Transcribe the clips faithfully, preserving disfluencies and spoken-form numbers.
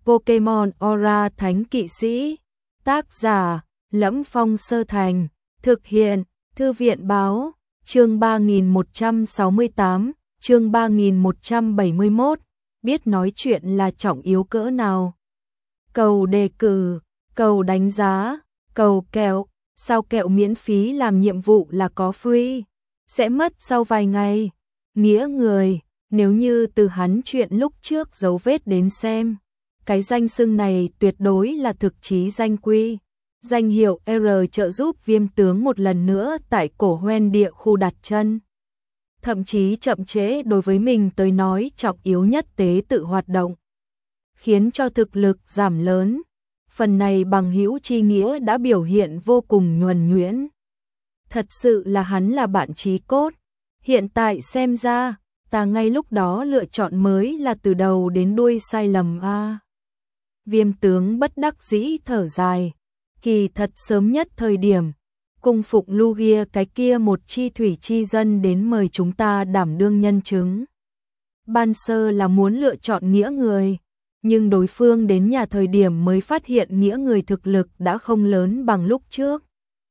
Pokemon Aura Thánh Kỵ Sĩ. Tác giả: Lẫm Phong Sơ Thành. Thực hiện: Thư viện Báo. Chương ba nghìn một trăm sáu mươi tám, chương ba nghìn một trăm bảy mươi mốt. Biết nói chuyện là trọng yếu cỡ nào. Cầu đề cử, cầu đánh giá, cầu kẹo. Sao kẹo miễn phí làm nhiệm vụ là có free, sẽ mất sau vài ngày. Nghĩa người, nếu như từ hắn chuyện lúc trước dấu vết đến xem, cái danh xưng này tuyệt đối là thực chí danh quy. Danh hiệu R trợ giúp Viêm tướng một lần nữa tại cổ hoen địa khu đặt chân. Thậm chí chậm trễ đối với mình tới nói trọng yếu nhất tế tự hoạt động, khiến cho thực lực giảm lớn. Phần này bằng hữu chi nghĩa đã biểu hiện vô cùng nhuần nhuyễn. Thật sự là hắn là bạn chí cốt. Hiện tại xem ra, ta ngay lúc đó lựa chọn mới là từ đầu đến đuôi sai lầm a. À. Viêm tướng bất đắc dĩ thở dài. Kỳ thật sớm nhất thời điểm, cung phụng Lugia cái kia một chi thủy chi dân đến mời chúng ta đảm đương nhân chứng. Ban sơ là muốn lựa chọn nghĩa người, nhưng đối phương đến nhà thời điểm mới phát hiện nghĩa người thực lực đã không lớn bằng lúc trước.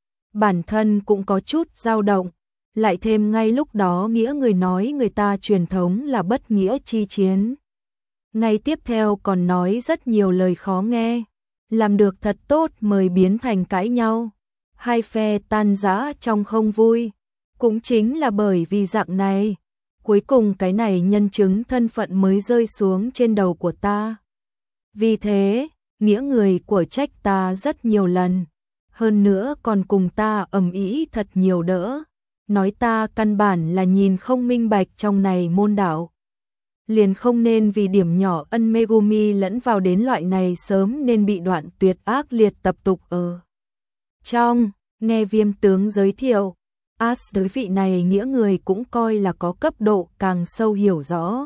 Bản thân cũng có chút dao động, lại thêm ngay lúc đó nghĩa người nói người ta truyền thống là bất nghĩa chi chiến. Ngay tiếp theo còn nói rất nhiều lời khó nghe, làm được thật tốt mới biến thành cãi nhau. Hai phe tan rã trong không vui, cũng chính là bởi vì dạng này, cuối cùng cái này nhân chứng thân phận mới rơi xuống trên đầu của ta. Vì thế, nghĩa người của trách ta rất nhiều lần, hơn nữa còn cùng ta ầm ĩ thật nhiều đỡ, nói ta căn bản là nhìn không minh bạch trong này môn đạo. Liền không nên vì điểm nhỏ ân Megumi lẫn vào đến loại này sớm nên bị đoạn tuyệt ác liệt tập tục ở. Trong, nghe Viêm tướng giới thiệu, As đối vị này nghĩa người cũng coi là có cấp độ càng sâu hiểu rõ.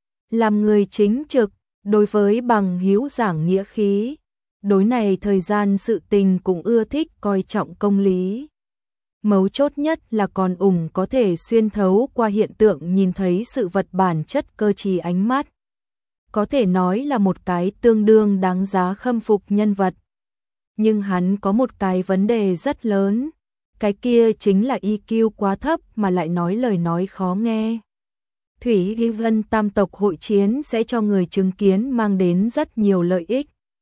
Làm người chính trực, đối với bằng hữu giảng nghĩa khí, đối này thời gian sự tình cũng ưa thích coi trọng công lý. Mấu chốt nhất là còn ủng có thể xuyên thấu qua hiện tượng nhìn thấy sự vật bản chất cơ trí ánh mắt. Có thể nói là một cái tương đương đáng giá khâm phục nhân vật. Nhưng hắn có một cái vấn đề rất lớn, cái kia chính là i kiu quá thấp mà lại nói lời nói khó nghe. Thủy Ghi Dân tam tộc hội chiến sẽ cho người chứng kiến mang đến rất nhiều lợi ích.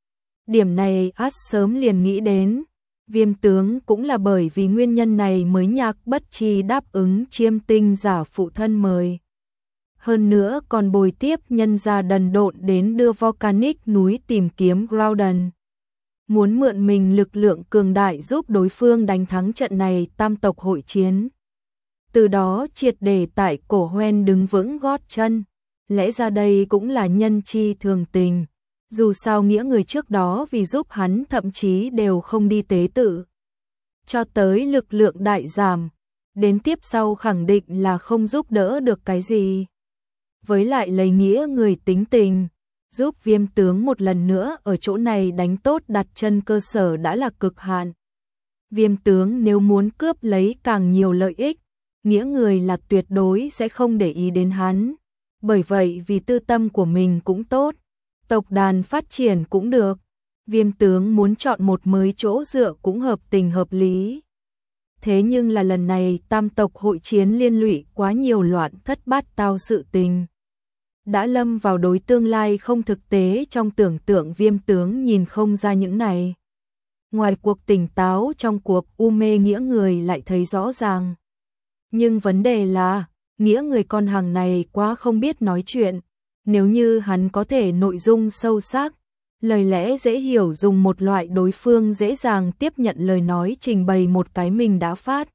Điểm này As sớm liền nghĩ đến. Viêm tướng cũng là bởi vì nguyên nhân này mới nhạc bất chi đáp ứng chiêm tinh giả phụ thân mời. Hơn nữa còn bồi tiếp nhân gia đần độn đến đưa Volcanic núi tìm kiếm Groudon. Muốn mượn mình lực lượng cường đại giúp đối phương đánh thắng trận này tam tộc hội chiến. Từ đó triệt để tại cổ hoen đứng vững gót chân. Lẽ ra đây cũng là nhân chi thường tình. Dù sao nghĩa người trước đó vì giúp hắn thậm chí đều không đi tế tự. Cho tới lực lượng đại giảm, đến tiếp sau khẳng định là không giúp đỡ được cái gì. Với lại lấy nghĩa người tính tình, giúp Viêm tướng một lần nữa ở chỗ này đánh tốt đặt chân cơ sở đã là cực hạn. Viêm tướng nếu muốn cướp lấy càng nhiều lợi ích, nghĩa người là tuyệt đối sẽ không để ý đến hắn. Bởi vậy vì tư tâm của mình cũng tốt, tộc đàn phát triển cũng được, Viêm tướng muốn chọn một mới chỗ dựa cũng hợp tình hợp lý. Thế nhưng là lần này tam tộc hội chiến liên lụy quá nhiều loạn thất bát tao sự tình. Đã lâm vào đối tương lai không thực tế trong tưởng tượng Viêm tướng nhìn không ra những này. Ngoài cuộc tỉnh táo trong cuộc u mê nghĩa người lại thấy rõ ràng. Nhưng vấn đề là, nghĩa người con hàng này quá không biết nói chuyện. Nếu như hắn có thể nội dung sâu sắc, lời lẽ dễ hiểu dùng một loại đối phương dễ dàng tiếp nhận lời nói trình bày một cái mình đã phát.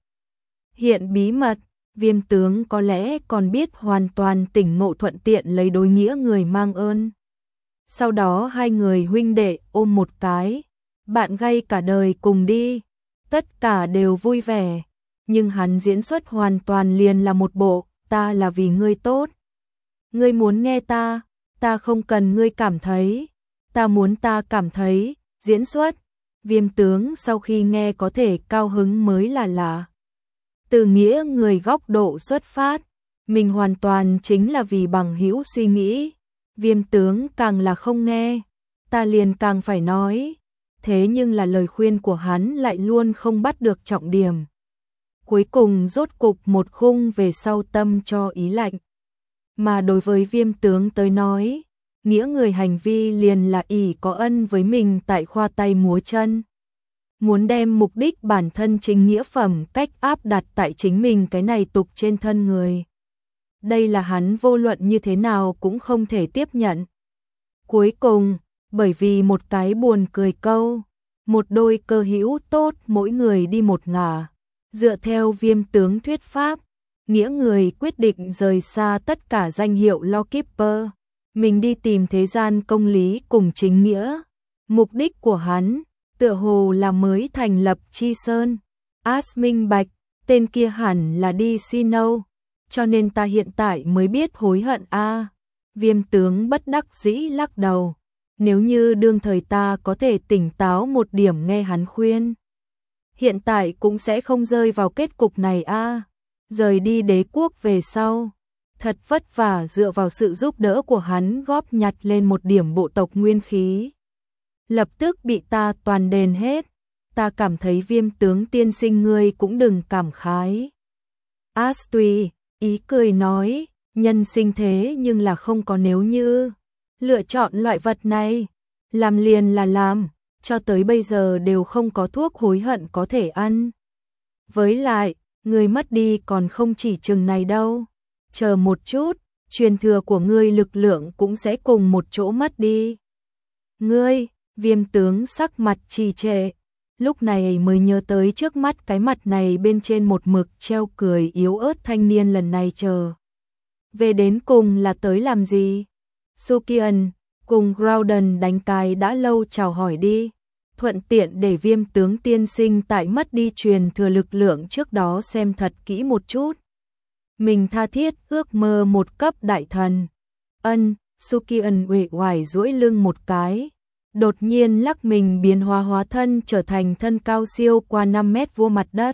Hiện bí mật, Viêm tướng có lẽ còn biết hoàn toàn tỉnh ngộ thuận tiện lấy đối nghĩa người mang ơn. Sau đó hai người huynh đệ ôm một cái, bạn gay cả đời cùng đi, tất cả đều vui vẻ. Nhưng hắn diễn xuất hoàn toàn liền là một bộ, ta là vì ngươi tốt. Ngươi muốn nghe ta, ta không cần ngươi cảm thấy, ta muốn ta cảm thấy, diễn xuất. Viêm tướng sau khi nghe có thể cao hứng mới là lạ. Từ nghĩa người góc độ xuất phát, mình hoàn toàn chính là vì bằng hữu suy nghĩ. Viêm tướng càng là không nghe, ta liền càng phải nói. Thế nhưng là lời khuyên của hắn lại luôn không bắt được trọng điểm. Cuối cùng rốt cục một khung về sau tâm cho ý lạnh. Mà đối với Viêm tướng tới nói, nghĩa người hành vi liền là ỷ có ân với mình tại khoa tay múa chân. Muốn đem mục đích bản thân chính nghĩa phẩm cách áp đặt tại chính mình cái này tục trên thân người. Đây là hắn vô luận như thế nào cũng không thể tiếp nhận. Cuối cùng, bởi vì một cái buồn cười câu, một đôi cơ hữu tốt mỗi người đi một ngả. Dựa theo Viêm tướng thuyết pháp, nghĩa người quyết định rời xa tất cả danh hiệu Lawkeeper, mình đi tìm thế gian công lý cùng chính nghĩa. Mục đích của hắn, tựa hồ là mới thành lập Chi Sơn. As minh bạch, tên kia hẳn là đi Sinnoh, cho nên ta hiện tại mới biết hối hận a. À, Viêm tướng bất đắc dĩ lắc đầu. Nếu như đương thời ta có thể tỉnh táo một điểm nghe hắn khuyên, hiện tại cũng sẽ không rơi vào kết cục này a. À, rời đi đế quốc về sau, thật vất vả dựa vào sự giúp đỡ của hắn góp nhặt lên một điểm bộ tộc nguyên khí. Lập tức bị ta toàn đền hết. Ta cảm thấy Viêm tướng tiên sinh ngươi cũng đừng cảm khái. Astui, ý cười nói, nhân sinh thế nhưng là không có nếu như. Lựa chọn loại vật này, làm liền là làm, cho tới bây giờ đều không có thuốc hối hận có thể ăn. Với lại, ngươi mất đi còn không chỉ chừng này đâu. Chờ một chút, truyền thừa của ngươi lực lượng cũng sẽ cùng một chỗ mất đi. Ngươi, Viêm tướng sắc mặt trì trệ, lúc này mới nhớ tới trước mắt cái mặt này bên trên một mực treo cười yếu ớt thanh niên lần này chờ. Về đến cùng là tới làm gì? Sukian cùng Groudon đánh cái đã lâu chào hỏi đi, thuận tiện để Viêm tướng tiên sinh tại mất đi truyền thừa lực lượng trước đó xem thật kỹ một chút. Mình tha thiết ước mơ một cấp đại thần. Ân, Sukian uể oải duỗi lưng một cái, đột nhiên lắc mình biến hóa hóa thân trở thành thân cao siêu qua năm mét vuông mặt đất.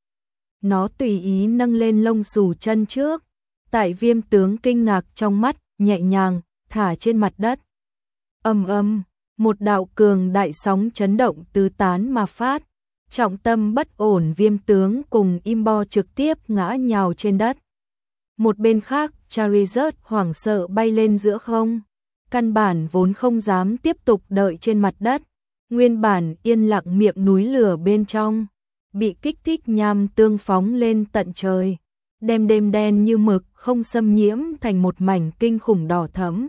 Nó tùy ý nâng lên lông xù chân trước, tại Viêm tướng kinh ngạc trong mắt, nhẹ nhàng thả trên mặt đất. Ầm ầm, một đạo cường đại sóng chấn động tứ tán mà phát, trọng tâm bất ổn Viêm tướng cùng Imbo trực tiếp ngã nhào trên đất. Một bên khác, Charizard hoảng sợ bay lên giữa không, căn bản vốn không dám tiếp tục đợi trên mặt đất. Nguyên bản yên lặng miệng núi lửa bên trong, bị kích thích nham tương phóng lên tận trời, đem đêm đen như mực không xâm nhiễm thành một mảnh kinh khủng đỏ thẫm.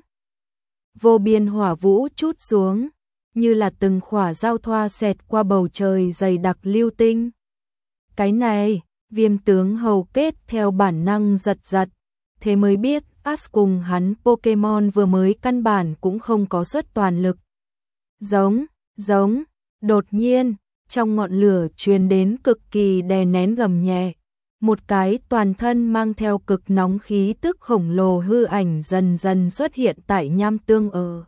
Vô biên hỏa vũ trút xuống, như là từng khỏa giao thoa xẹt qua bầu trời dày đặc lưu tinh. Cái này, Viêm tướng hầu kết theo bản năng giật giật, thế mới biết Ash cùng hắn Pokemon vừa mới căn bản cũng không có xuất toàn lực. Giống, giống, đột nhiên, trong ngọn lửa truyền đến cực kỳ đè nén gầm nhẹ. Một cái toàn thân mang theo cực nóng khí tức khổng lồ hư ảnh dần dần xuất hiện tại nham tương ở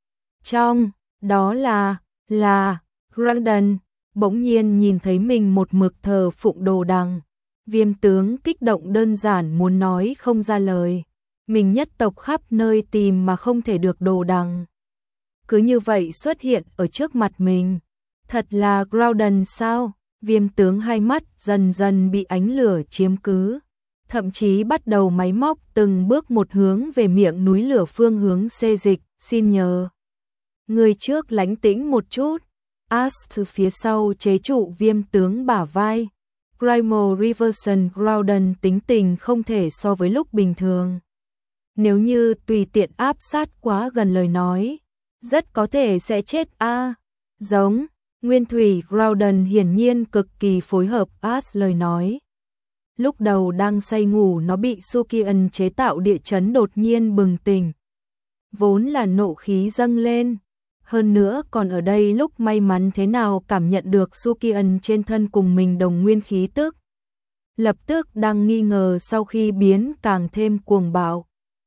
trong, đó là, là, Groudon, bỗng nhiên nhìn thấy mình một mực thờ phụng đồ đằng. Viêm tướng kích động đơn giản muốn nói không ra lời, mình nhất tộc khắp nơi tìm mà không thể được đồ đằng. Cứ như vậy xuất hiện ở trước mặt mình, thật là Groudon sao? Viêm tướng hai mắt dần dần bị ánh lửa chiếm cứ, thậm chí bắt đầu máy móc từng bước một hướng về miệng núi lửa phương hướng xê dịch, xin nhờ. Người trước lánh tĩnh một chút, Ash từ phía sau chế trụ Viêm tướng bả vai. Primal Reversion Groudon tính tình không thể so với lúc bình thường. Nếu như tùy tiện áp sát quá gần lời nói, rất có thể sẽ chết a. À, giống Nguyên thủy Groudon hiển nhiên cực kỳ phối hợp Ash lời nói. Lúc đầu đang say ngủ nó bị Sukian chế tạo địa chấn đột nhiên bừng tỉnh. Vốn là nộ khí dâng lên. Hơn nữa còn ở đây lúc may mắn thế nào cảm nhận được Sukian trên thân cùng mình đồng nguyên khí tức. Lập tức đang nghi ngờ sau khi biến càng thêm cuồng bạo.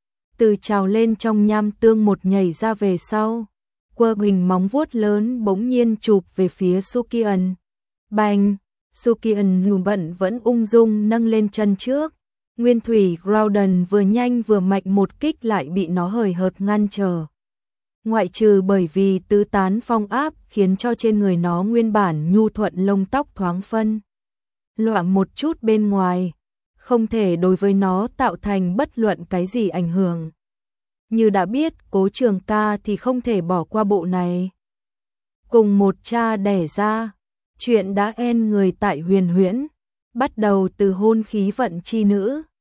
Từ trào lên trong nham tương một nhảy ra về sau. Quơ bình móng vuốt lớn bỗng nhiên chụp về phía Sukian. Bành! Sukian lùm bận vẫn ung dung nâng lên chân trước. Nguyên thủy Groudon vừa nhanh vừa mạnh một kích lại bị nó hời hợt ngăn trở. Ngoại trừ bởi vì tứ tán phong áp khiến cho trên người nó nguyên bản nhu thuận lông tóc thoáng phân loạn một chút bên ngoài, không thể đối với nó tạo thành bất luận cái gì ảnh hưởng. Như đã biết, Cố Trường Ca thì không thể bỏ qua bộ này. Cùng một cha đẻ ra, chuyện đã en người tại Huyền Huyễn, bắt đầu từ hôn khí vận chi nữ,